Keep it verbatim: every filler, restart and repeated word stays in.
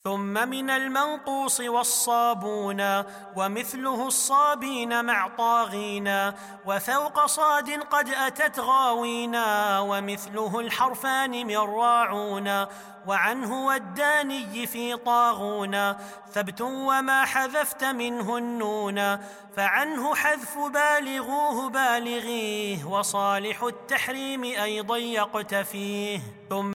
ثم من المنقوص والصابون ومثله الصابين مع طاغين وفوق صاد قد أتت غاوينا ومثله الحرفان من راعون وعنه والداني في طاغون ثبت وما حذفت منه النون فعنه حذف بالغوه بالغيه وصالح التحريم أيضا يقتفيه. ثم